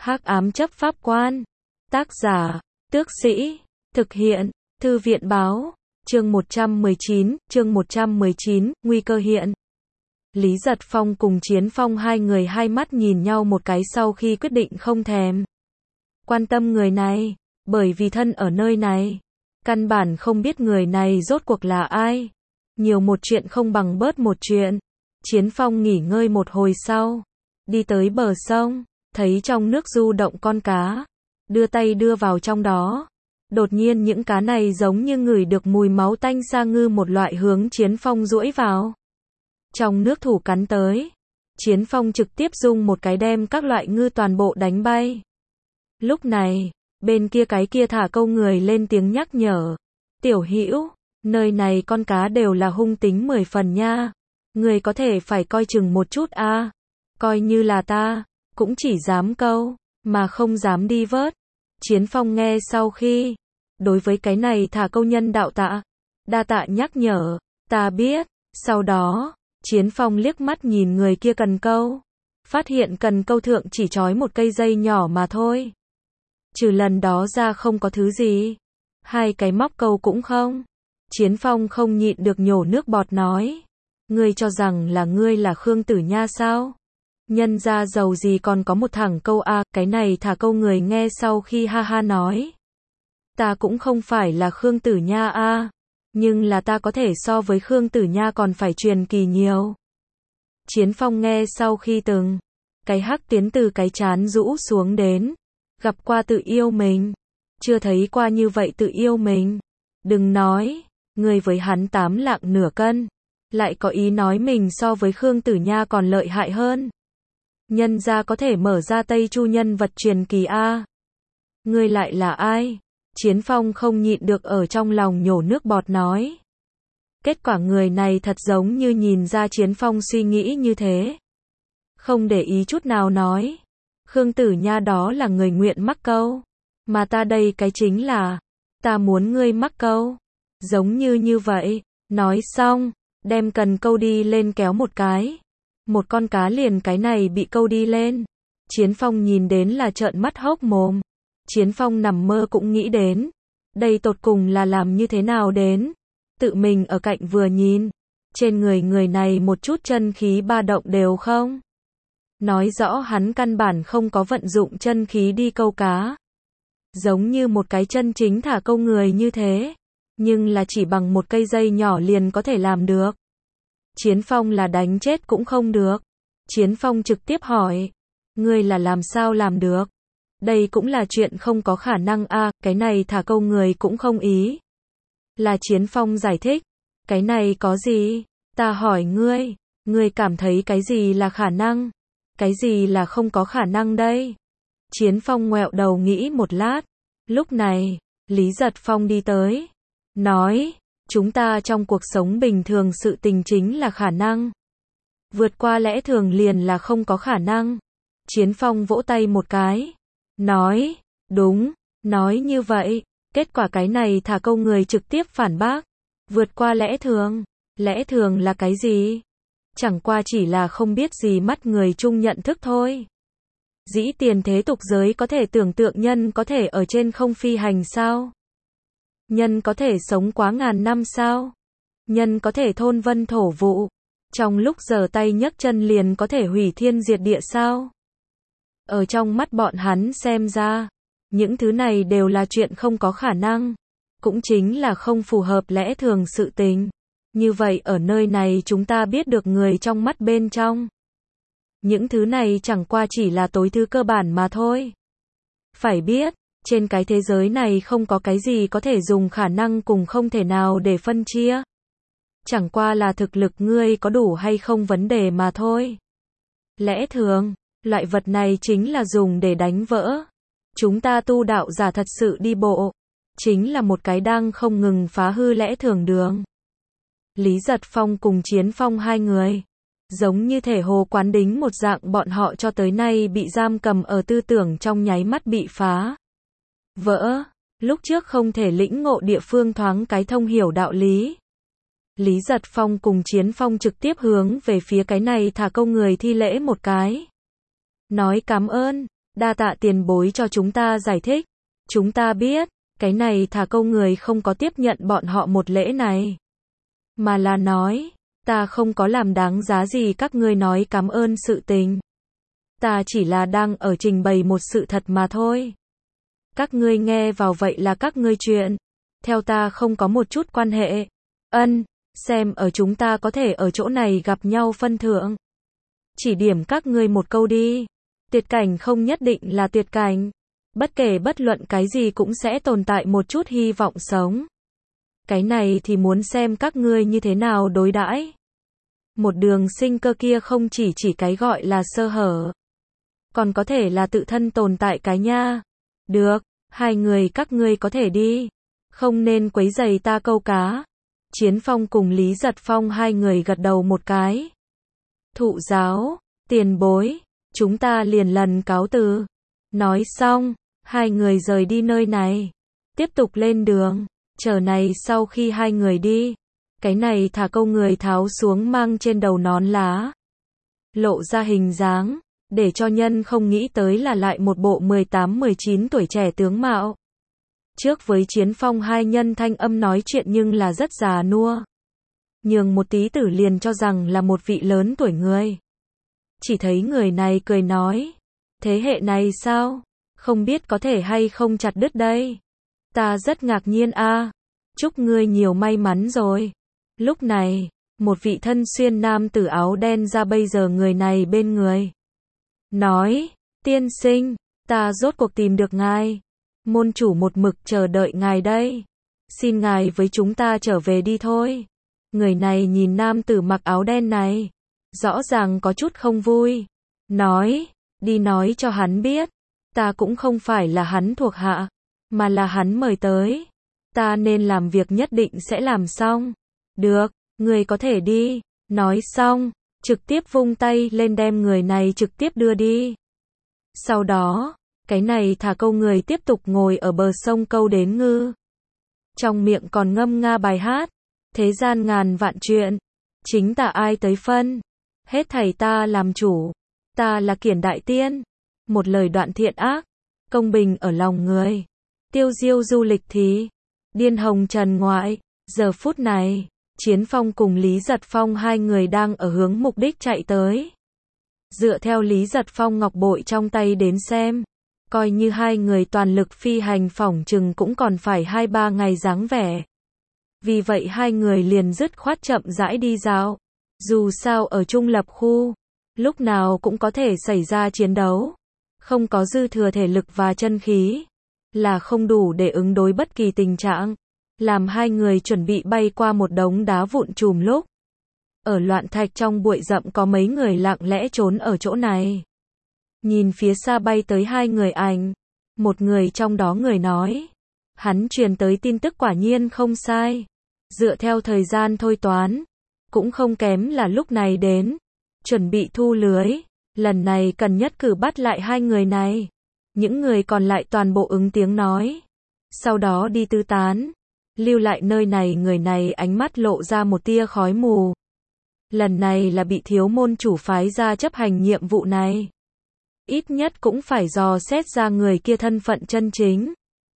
Hắc ám chấp pháp quan. Tác giả, Tước Sĩ. Thực hiện, Thư viện báo. Chương 119, nguy cơ hiện. Lý Giật Phong cùng Chiến Phong hai người hai mắt nhìn nhau một cái sau khi quyết định không thèm quan tâm người này, bởi vì thân ở nơi này, căn bản không biết người này rốt cuộc là ai. Nhiều một chuyện không bằng bớt một chuyện. Chiến Phong nghỉ ngơi một hồi sau, đi tới bờ sông, thấy trong nước du động con cá, đưa tay đưa vào trong đó. Đột nhiên những cá này giống như ngửi được mùi máu tanh sa ngư một loại hướng Chiến Phong duỗi vào trong nước thủ cắn tới. Chiến Phong trực tiếp dùng một cái đem các loại ngư toàn bộ đánh bay. Lúc này, bên kia cái kia thả câu người lên tiếng nhắc nhở. Tiểu Hữu, nơi này con cá đều là hung tính 10 phần nha. Người có thể phải coi chừng một chút a. Coi như là ta, cũng chỉ dám câu, mà không dám đi vớt. Chiến Phong nghe sau khi, đối với cái này thả câu nhân đạo tạ. Đa tạ nhắc nhở, ta biết. Sau đó, Chiến Phong liếc mắt nhìn người kia cần câu. Phát hiện cần câu thượng chỉ trói một cây dây nhỏ mà thôi. Trừ lần đó ra không có thứ gì. Hai cái móc câu cũng không. Chiến Phong không nhịn được nhổ nước bọt nói. Ngươi cho rằng là ngươi là Khương Tử Nha sao? Nhân ra giàu gì còn có một thẳng câu a. Cái này thả câu người nghe sau khi ha ha nói. Ta cũng không phải là Khương Tử Nha a. Nhưng là ta có thể so với Khương Tử Nha còn phải truyền kỳ nhiều. Chiến Phong nghe sau khi từng cái hắc tiến từ cái trán rũ xuống đến. Gặp qua tự yêu mình. Chưa thấy qua như vậy tự yêu mình. Đừng nói, người với hắn 8 lạng nửa cân. Lại có ý nói mình so với Khương Tử Nha còn lợi hại hơn. Nhân ra có thể mở ra Tây Chu nhân vật truyền kỳ a. Ngươi lại là ai? Chiến Phong không nhịn được ở trong lòng nhổ nước bọt nói. Kết quả người này thật giống như nhìn ra Chiến Phong suy nghĩ như thế. Không để ý chút nào nói. Khương Tử Nha đó là người nguyện mắc câu. Mà ta đây cái chính là, ta muốn ngươi mắc câu. Giống như vậy. Nói xong, đem cần câu đi lên kéo một cái. Một con cá liền cái này bị câu đi lên. Chiến Phong nhìn đến là trợn mắt hốc mồm. Chiến Phong nằm mơ cũng nghĩ đến. Đây tột cùng là làm như thế nào đến. Tự mình ở cạnh vừa nhìn. Trên người này một chút chân khí ba động đều không. Nói rõ hắn căn bản không có vận dụng chân khí đi câu cá. Giống như một cái chân chính thả câu người như thế. Nhưng là chỉ bằng một cây dây nhỏ liền có thể làm được. Chiến Phong là đánh chết cũng không được. Chiến Phong trực tiếp hỏi. Ngươi là làm sao làm được? Đây cũng là chuyện không có khả năng a. Cái này thả câu người cũng không ý. Là Chiến Phong giải thích. Cái này có gì? Ta hỏi ngươi. Ngươi cảm thấy cái gì là khả năng? Cái gì là không có khả năng đây? Chiến Phong ngoẹo đầu nghĩ một lát. Lúc này, Lý Giật Phong đi tới. Nói, chúng ta trong cuộc sống bình thường sự tình chính là khả năng. Vượt qua lẽ thường liền là không có khả năng. Chiến Phong vỗ tay một cái. Nói, đúng, nói như vậy. Kết quả cái này thả câu người trực tiếp phản bác. Vượt qua lẽ thường là cái gì? Chẳng qua chỉ là không biết gì mắt người chung nhận thức thôi. Dĩ tiền thế tục giới có thể tưởng tượng nhân có thể ở trên không phi hành sao? Nhân có thể sống quá ngàn năm sao? Nhân có thể thôn vân thổ vụ. Trong lúc giở tay nhấc chân liền có thể hủy thiên diệt địa sao? Ở trong mắt bọn hắn xem ra, những thứ này đều là chuyện không có khả năng. Cũng chính là không phù hợp lẽ thường sự tình. Như vậy ở nơi này chúng ta biết được người trong mắt bên trong. Những thứ này chẳng qua chỉ là tối thứ cơ bản mà thôi. Phải biết, trên cái thế giới này không có cái gì có thể dùng khả năng cùng không thể nào để phân chia. Chẳng qua là thực lực ngươi có đủ hay không vấn đề mà thôi. Lẽ thường, loại vật này chính là dùng để đánh vỡ. Chúng ta tu đạo giả thật sự đi bộ. Chính là một cái đang không ngừng phá hư lẽ thường đường. Lý Giật Phong cùng Chiến Phong hai người. Giống như thể hồ quán đính một dạng bọn họ cho tới nay bị giam cầm ở tư tưởng trong nháy mắt bị phá vỡ. Lúc trước không thể lĩnh ngộ địa phương thoáng cái thông hiểu đạo lý. Lý Giật Phong cùng Chiến Phong trực tiếp hướng về phía cái này thả câu người thi lễ một cái. Nói cảm ơn. Đa tạ tiền bối cho chúng ta giải thích. Chúng ta biết, cái này thả câu người không có tiếp nhận bọn họ một lễ này. Mà là nói, ta không có làm đáng giá gì các ngươi nói cảm ơn sự tình. Ta chỉ là đang ở trình bày một sự thật mà thôi. Các ngươi nghe vào vậy là các ngươi chuyện. Theo ta không có một chút quan hệ. Xem ở chúng ta có thể ở chỗ này gặp nhau phân thượng. Chỉ điểm các ngươi một câu đi. Tuyệt cảnh không nhất định là tuyệt cảnh. Bất kể bất luận cái gì cũng sẽ tồn tại một chút hy vọng sống. Cái này thì muốn xem các ngươi như thế nào đối đãi. Một đường sinh cơ kia không chỉ cái gọi là sơ hở. Còn có thể là tự thân tồn tại cái nha. Được, hai người các ngươi có thể đi. Không nên quấy rầy ta câu cá. Chiến Phong cùng Lý Giật Phong hai người gật đầu một cái. Thụ giáo, tiền bối, chúng ta liền lần cáo từ. Nói xong, hai người rời đi nơi này. Tiếp tục lên đường. Chờ này sau khi hai người đi. Cái này thả câu người tháo xuống mang trên đầu nón lá. Lộ ra hình dáng. Để cho nhân không nghĩ tới là lại một bộ 18-19 tuổi trẻ tướng mạo. Trước với Chiến Phong hai nhân thanh âm nói chuyện nhưng là rất già nua. Nhường một tí tử liền cho rằng là một vị lớn tuổi người. Chỉ thấy người này cười nói. Thế hệ này sao? Không biết có thể hay không chặt đứt đây. Ta rất ngạc nhiên a. Chúc ngươi nhiều may mắn rồi. Lúc này, một vị thân xuyên nam tử áo đen ra bây giờ người này bên người. Nói, tiên sinh, ta rốt cuộc tìm được ngài. Môn chủ một mực chờ đợi ngài đây. Xin ngài với chúng ta trở về đi thôi. Người này nhìn nam tử mặc áo đen này. Rõ ràng có chút không vui. Nói, đi nói cho hắn biết. Ta cũng không phải là hắn thuộc hạ. Mà là hắn mời tới. Ta nên làm việc nhất định sẽ làm xong. Được, người có thể đi. Nói xong, trực tiếp vung tay lên đem người này trực tiếp đưa đi. Sau đó, cái này thả câu người tiếp tục ngồi ở bờ sông câu đến ngư. Trong miệng còn ngâm nga bài hát. Thế gian ngàn vạn chuyện. Chính ta ai tới phân. Hết thảy ta làm chủ. Ta là Kiển Đại Tiên. Một lời đoạn thiện ác. Công bình ở lòng người. Tiêu diêu du lịch thì. Điên hồng trần ngoại. Giờ phút này. Chiến Phong cùng Lý Giật Phong hai người đang ở hướng mục đích chạy tới. Dựa theo Lý Giật Phong ngọc bội trong tay đến xem. Coi như hai người toàn lực phi hành phỏng chừng cũng còn phải 2-3 ngày dáng vẻ. Vì vậy hai người liền dứt khoát chậm rãi đi dạo. Dù sao ở trung lập khu, lúc nào cũng có thể xảy ra chiến đấu. Không có dư thừa thể lực và chân khí, là không đủ để ứng đối bất kỳ tình trạng. Làm hai người chuẩn bị bay qua một đống đá vụn chùm lúc. Ở loạn thạch trong bụi rậm có mấy người lặng lẽ trốn ở chỗ này. Nhìn phía xa bay tới hai người ảnh. Một người trong đó người nói. Hắn truyền tới tin tức quả nhiên không sai. Dựa theo thời gian thôi toán. Cũng không kém là lúc này đến. Chuẩn bị thu lưới. Lần này cần nhất cử bắt lại hai người này. Những người còn lại toàn bộ ứng tiếng nói. Sau đó đi tứ tán. Lưu lại nơi này người này ánh mắt lộ ra một tia khói mù. Lần này là bị thiếu môn chủ phái ra chấp hành nhiệm vụ này. Ít nhất cũng phải dò xét ra người kia thân phận chân chính.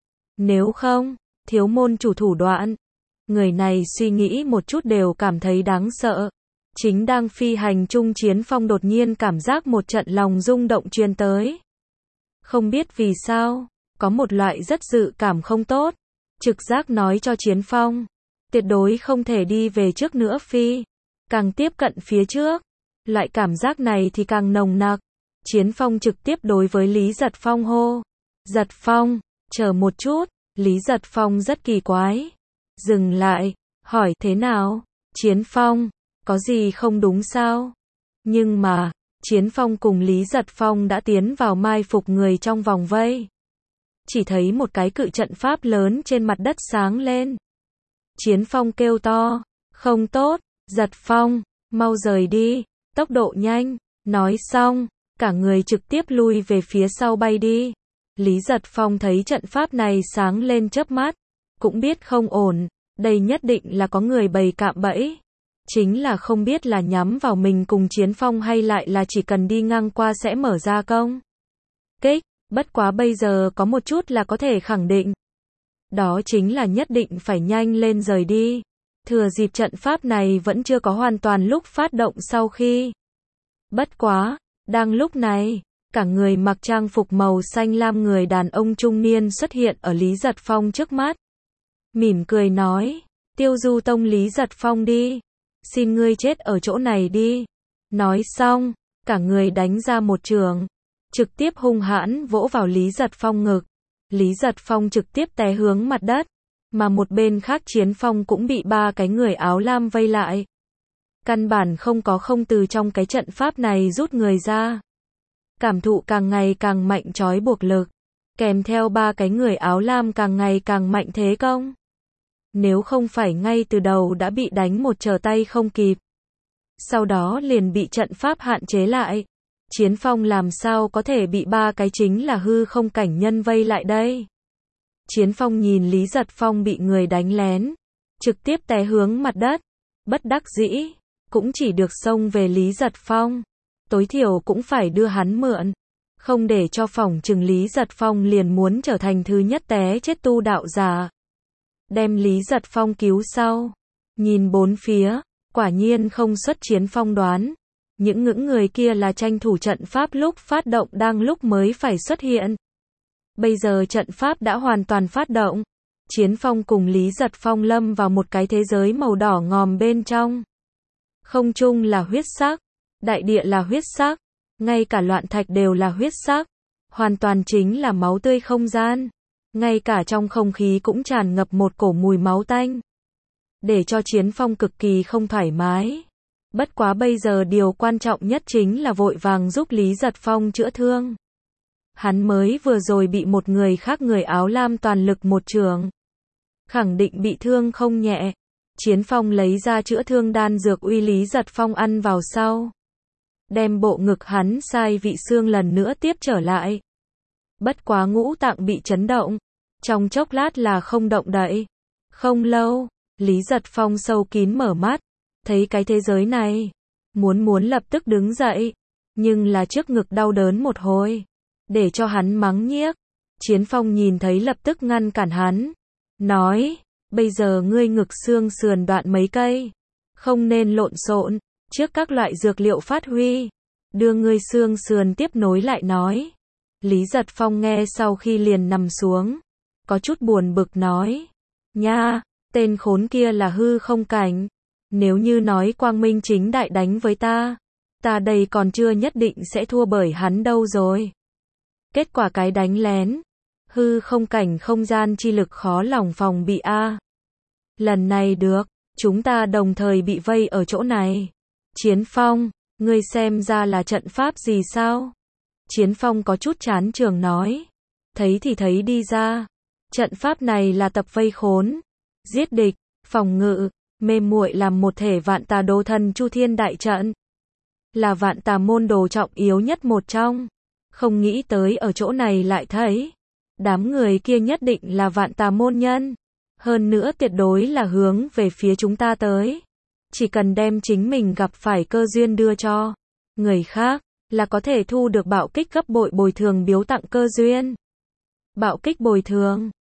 Nếu không, thiếu môn chủ thủ đoạn. Người này suy nghĩ một chút đều cảm thấy đáng sợ. Chính đang phi hành chung Chiến Phong đột nhiên cảm giác một trận lòng rung động truyền tới. Không biết vì sao, có một loại rất dự cảm không tốt. Trực giác nói cho Chiến Phong, tuyệt đối không thể đi về trước nữa phi. Càng tiếp cận phía trước, loại cảm giác này thì càng nồng nặc. Chiến Phong trực tiếp đối với Lý Giật Phong hô. Giật Phong, chờ một chút. Lý Giật Phong rất kỳ quái. Dừng lại, hỏi thế nào? Chiến Phong, có gì không đúng sao? Nhưng mà, Chiến Phong cùng Lý Giật Phong đã tiến vào mai phục người trong vòng vây. Chỉ thấy một cái cự trận pháp lớn trên mặt đất sáng lên. Chiến Phong kêu to, không tốt, Giật Phong, mau rời đi, tốc độ nhanh. Nói xong, cả người trực tiếp lui về phía sau bay đi. Lý Giật Phong thấy trận pháp này sáng lên chớp mắt, cũng biết không ổn, đây nhất định là có người bày cạm bẫy. Chính là không biết là nhắm vào mình cùng Chiến Phong hay lại là chỉ cần đi ngang qua sẽ mở ra công. kích, bất quá bây giờ có một chút là có thể khẳng định. Đó chính là nhất định phải nhanh lên rời đi. Thừa dịp trận pháp này vẫn chưa có hoàn toàn lúc phát động sau khi. Bất quá, đang lúc này, cả người mặc trang phục màu xanh lam người đàn ông trung niên xuất hiện ở Lý Giật Phong trước mắt. Mỉm cười nói, Tiêu Du Tông Lý Giật Phong đi. Xin ngươi chết ở chỗ này đi. Nói xong, cả người đánh ra một trường, trực tiếp hung hãn vỗ vào Lý Giật Phong ngực. Lý Giật Phong trực tiếp té hướng mặt đất, mà một bên khác Chiến Phong cũng bị ba cái người áo lam vây lại. Căn bản không có không từ trong cái trận pháp này rút người ra. Cảm thụ càng ngày càng mạnh trói buộc lực, kèm theo ba cái người áo lam càng ngày càng mạnh thế công. Nếu không phải ngay từ đầu đã bị đánh một trở tay không kịp, sau đó liền bị trận pháp hạn chế lại, Chiến Phong làm sao có thể bị ba cái chính là hư không cảnh nhân vây lại đây. Chiến Phong nhìn Lý Giật Phong bị người đánh lén, trực tiếp té hướng mặt đất, bất đắc dĩ, cũng chỉ được xông về Lý Giật Phong. Tối thiểu cũng phải đưa hắn mượn, không để cho phỏng chừng Lý Giật Phong liền muốn trở thành thứ nhất té chết tu đạo giả. Đem Lý Giật Phong cứu sau, nhìn bốn phía, quả nhiên không xuất Chiến Phong đoán. Những người kia là tranh thủ trận pháp lúc phát động đang lúc mới phải xuất hiện. Bây giờ trận pháp đã hoàn toàn phát động. Chiến Phong cùng Lý Giật Phong lâm vào một cái thế giới màu đỏ ngòm bên trong. Không trung là huyết sắc, đại địa là huyết sắc, ngay cả loạn thạch đều là huyết sắc. Hoàn toàn chính là máu tươi không gian. Ngay cả trong không khí cũng tràn ngập một cổ mùi máu tanh, để cho Chiến Phong cực kỳ không thoải mái. Bất quá bây giờ điều quan trọng nhất chính là vội vàng giúp Lý Giật Phong chữa thương. Hắn mới vừa rồi bị một người khác người áo lam toàn lực một trường, khẳng định bị thương không nhẹ. Chiến Phong lấy ra chữa thương đan dược uy Lý Giật Phong ăn vào sau, đem bộ ngực hắn sai vị xương lần nữa tiếp trở lại. Bất quá ngũ tạng bị chấn động, trong chốc lát là không động đậy. Không lâu, Lý Giật Phong sâu kín mở mắt, thấy cái thế giới này, muốn lập tức đứng dậy, nhưng là trước ngực đau đớn một hồi, để cho hắn mắng nhiếc. Chiến Phong nhìn thấy lập tức ngăn cản hắn, nói, bây giờ ngươi ngực xương sườn đoạn mấy cây, không nên lộn xộn, trước các loại dược liệu phát huy, đưa ngươi xương sườn tiếp nối lại nói. Lý Giật Phong nghe sau khi liền nằm xuống, có chút buồn bực nói, nha, tên khốn kia là hư không cảnh, nếu như nói quang minh chính đại đánh với ta đây còn chưa nhất định sẽ thua bởi hắn đâu rồi. Kết quả cái đánh lén, hư không cảnh không gian chi lực khó lòng phòng bị a. Lần này được, chúng ta đồng thời bị vây ở chỗ này. Chiến Phong, ngươi xem ra là trận pháp gì sao? Chiến Phong có chút chán trường nói, thấy thì thấy đi ra, trận pháp này là tập vây khốn, giết địch, phòng ngự, mê muội làm một thể vạn tà đồ thần chu thiên đại trận, là vạn tà môn đồ trọng yếu nhất một trong. Không nghĩ tới ở chỗ này lại thấy, đám người kia nhất định là vạn tà môn nhân, hơn nữa tuyệt đối là hướng về phía chúng ta tới. Chỉ cần đem chính mình gặp phải cơ duyên đưa cho người khác, là có thể thu được bạo kích gấp bội bồi thường biếu tặng cơ duyên. Bạo kích bồi thường